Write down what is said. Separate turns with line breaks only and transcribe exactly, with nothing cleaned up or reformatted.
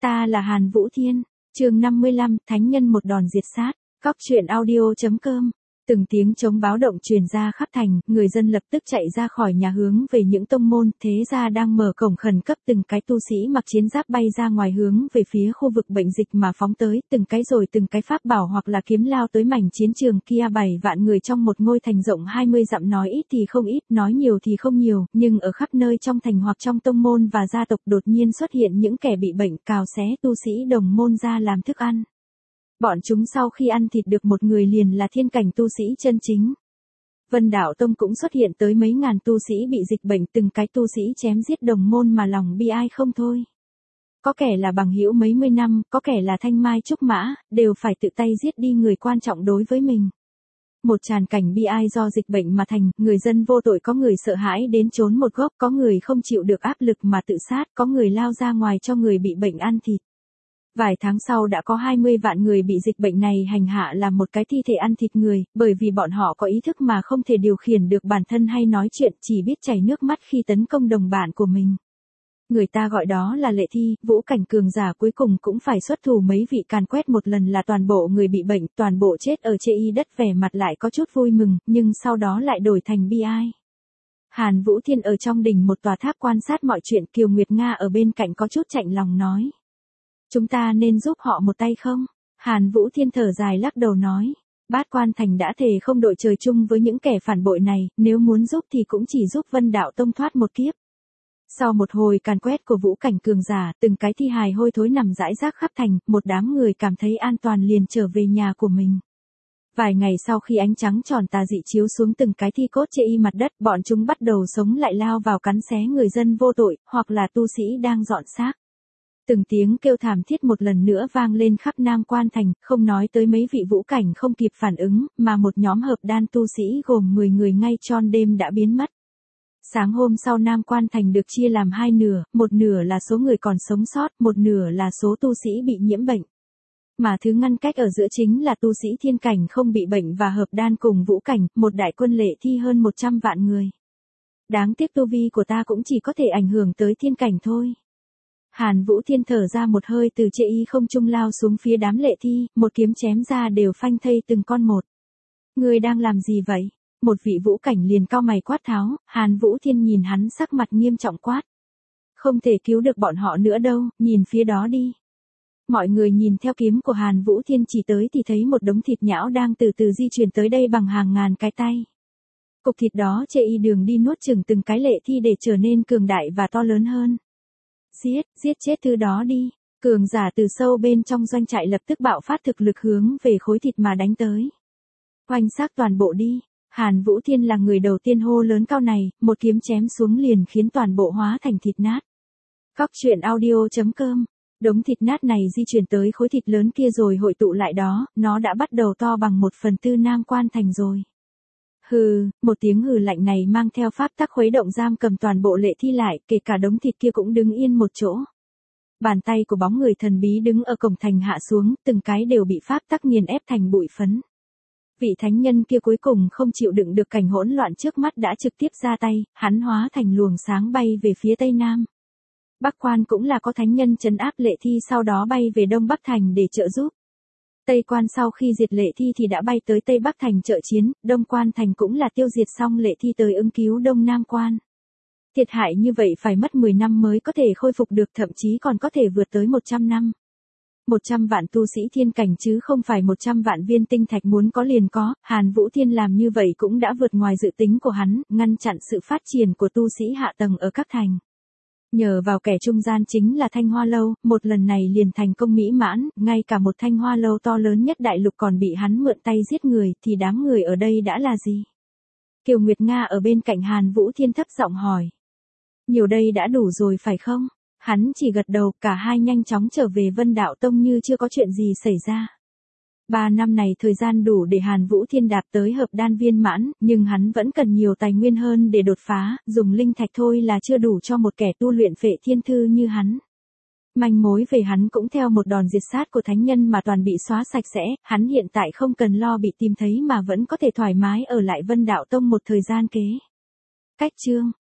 Ta là Hàn Vũ Thiên, chương năm mươi lăm, Thánh nhân một đòn diệt sát, Cóc truyện audio chấm com. Từng tiếng trống báo động truyền ra khắp thành, người dân lập tức chạy ra khỏi nhà hướng về những tông môn, thế gia đang mở cổng khẩn cấp, từng cái tu sĩ mặc chiến giáp bay ra ngoài hướng về phía khu vực bệnh dịch mà phóng tới, từng cái rồi từng cái pháp bảo hoặc là kiếm lao tới mảnh chiến trường kia. Bảy vạn người trong một ngôi thành rộng hai mươi dặm, nói ít thì không ít, nói nhiều thì không nhiều, nhưng ở khắp nơi trong thành hoặc trong tông môn và gia tộc đột nhiên xuất hiện những kẻ bị bệnh, cào xé tu sĩ đồng môn ra làm thức ăn. Bọn chúng sau khi ăn thịt được một người liền là thiên cảnh tu sĩ chân chính. Vân Đạo Tông cũng xuất hiện tới mấy ngàn tu sĩ bị dịch bệnh, từng cái tu sĩ chém giết đồng môn mà lòng bi ai không thôi. Có kẻ là bằng hữu mấy mươi năm, có kẻ là thanh mai trúc mã, đều phải tự tay giết đi người quan trọng đối với mình. Một tràn cảnh bi ai do dịch bệnh mà thành, người dân vô tội, có người sợ hãi đến trốn một góc, có người không chịu được áp lực mà tự sát, có người lao ra ngoài cho người bị bệnh ăn thịt. Vài tháng sau đã có hai mươi vạn người bị dịch bệnh này hành hạ làm một cái thi thể ăn thịt người, bởi vì bọn họ có ý thức mà không thể điều khiển được bản thân hay nói chuyện, chỉ biết chảy nước mắt khi tấn công đồng bạn của mình. Người ta gọi đó là lệ thi, vũ cảnh cường giả cuối cùng cũng phải xuất thủ mấy vị càn quét một lần là toàn bộ người bị bệnh, toàn bộ chết ở chê y đất, vẻ mặt lại có chút vui mừng, nhưng sau đó lại đổi thành bi ai. Hàn Vũ Thiên ở trong đỉnh một tòa tháp quan sát mọi chuyện, Kiều Nguyệt Nga ở bên cạnh có chút chạnh lòng nói. Chúng ta nên giúp họ một tay không? Hàn Vũ Thiên thở dài lắc đầu nói. Bát Quan Thành đã thề không đội trời chung với những kẻ phản bội này, nếu muốn giúp thì cũng chỉ giúp Vân Đạo Tông thoát một kiếp. Sau một hồi càn quét của vũ cảnh cường giả, từng cái thi hài hôi thối nằm rải rác khắp thành, một đám người cảm thấy an toàn liền trở về nhà của mình. Vài ngày sau khi ánh trắng tròn tà dị chiếu xuống từng cái thi cốt chê y mặt đất, bọn chúng bắt đầu sống lại, lao vào cắn xé người dân vô tội, hoặc là tu sĩ đang dọn xác. Từng tiếng kêu thảm thiết một lần nữa vang lên khắp Nam Quan Thành, không nói tới mấy vị vũ cảnh không kịp phản ứng, mà một nhóm hợp đan tu sĩ gồm mười người ngay tròn đêm đã biến mất. Sáng hôm sau Nam Quan Thành được chia làm hai nửa, một nửa là số người còn sống sót, một nửa là số tu sĩ bị nhiễm bệnh. Mà thứ ngăn cách ở giữa chính là tu sĩ thiên cảnh không bị bệnh và hợp đan cùng vũ cảnh, một đại quân lệ thi hơn một trăm vạn người. Đáng tiếc tu vi của ta cũng chỉ có thể ảnh hưởng tới thiên cảnh thôi. Hàn Vũ Thiên thở ra một hơi, từ chê y không trung lao xuống phía đám lệ thi, một kiếm chém ra đều phanh thây từng con một. Ngươi đang làm gì vậy? Một vị vũ cảnh liền cau mày quát tháo, Hàn Vũ Thiên nhìn hắn sắc mặt nghiêm trọng quát. Không thể cứu được bọn họ nữa đâu, nhìn phía đó đi. Mọi người nhìn theo kiếm của Hàn Vũ Thiên chỉ tới thì thấy một đống thịt nhão đang từ từ di chuyển tới đây bằng hàng ngàn cái tay. Cục thịt đó chê y đường đi nuốt chửng từng cái lệ thi để trở nên cường đại và to lớn hơn. Giết, giết chết thứ đó đi. Cường giả từ sâu bên trong doanh trại lập tức bạo phát thực lực hướng về khối thịt mà đánh tới. Oanh xác toàn bộ đi. Hàn Vũ Thiên là người đầu tiên hô lớn cao này, một kiếm chém xuống liền khiến toàn bộ hóa thành thịt nát. Cóc truyện audio chấm com. Đống thịt nát này di chuyển tới khối thịt lớn kia rồi hội tụ lại đó, nó đã bắt đầu to bằng một phần tư Nam Quan Thành rồi. Hừ, một tiếng hừ lạnh này mang theo pháp tắc khuấy động giam cầm toàn bộ lệ thi lại, kể cả đống thịt kia cũng đứng yên một chỗ. Bàn tay của bóng người thần bí đứng ở cổng thành hạ xuống, từng cái đều bị pháp tắc nghiền ép thành bụi phấn. Vị thánh nhân kia cuối cùng không chịu đựng được cảnh hỗn loạn trước mắt đã trực tiếp ra tay, hắn hóa thành luồng sáng bay về phía tây nam. Bắc Quan cũng là có thánh nhân trấn áp lệ thi, sau đó bay về Đông Bắc Thành để trợ giúp. Tây Quan sau khi diệt lệ thi thì đã bay tới Tây Bắc Thành trợ chiến, Đông Quan Thành cũng là tiêu diệt xong lệ thi tới ứng cứu Đông Nam Quan. Thiệt hại như vậy phải mất mười năm mới có thể khôi phục được, thậm chí còn có thể vượt tới một trăm năm. một trăm vạn tu sĩ thiên cảnh chứ không phải một trăm vạn viên tinh thạch muốn có liền có, Hàn Vũ Thiên làm như vậy cũng đã vượt ngoài dự tính của hắn, ngăn chặn sự phát triển của tu sĩ hạ tầng ở các thành. Nhờ vào kẻ trung gian chính là Thanh Hoa Lâu, một lần này liền thành công mỹ mãn, ngay cả một Thanh Hoa Lâu to lớn nhất đại lục còn bị hắn mượn tay giết người, thì đám người ở đây đã là gì? Kiều Nguyệt Nga ở bên cạnh Hàn Vũ Thiên thấp giọng hỏi. Nhiều đây đã đủ rồi phải không? Hắn chỉ gật đầu, cả hai nhanh chóng trở về Vân Đạo Tông như chưa có chuyện gì xảy ra. Ba năm này thời gian đủ để Hàn Vũ Thiên đạt tới hợp đan viên mãn, nhưng hắn vẫn cần nhiều tài nguyên hơn để đột phá, dùng linh thạch thôi là chưa đủ cho một kẻ tu luyện phệ thiên thư như hắn. Manh mối về hắn cũng theo một đòn diệt sát của thánh nhân mà toàn bị xóa sạch sẽ, hắn hiện tại không cần lo bị tìm thấy mà vẫn có thể thoải mái ở lại Vân Đạo Tông một thời gian kế. Cách chương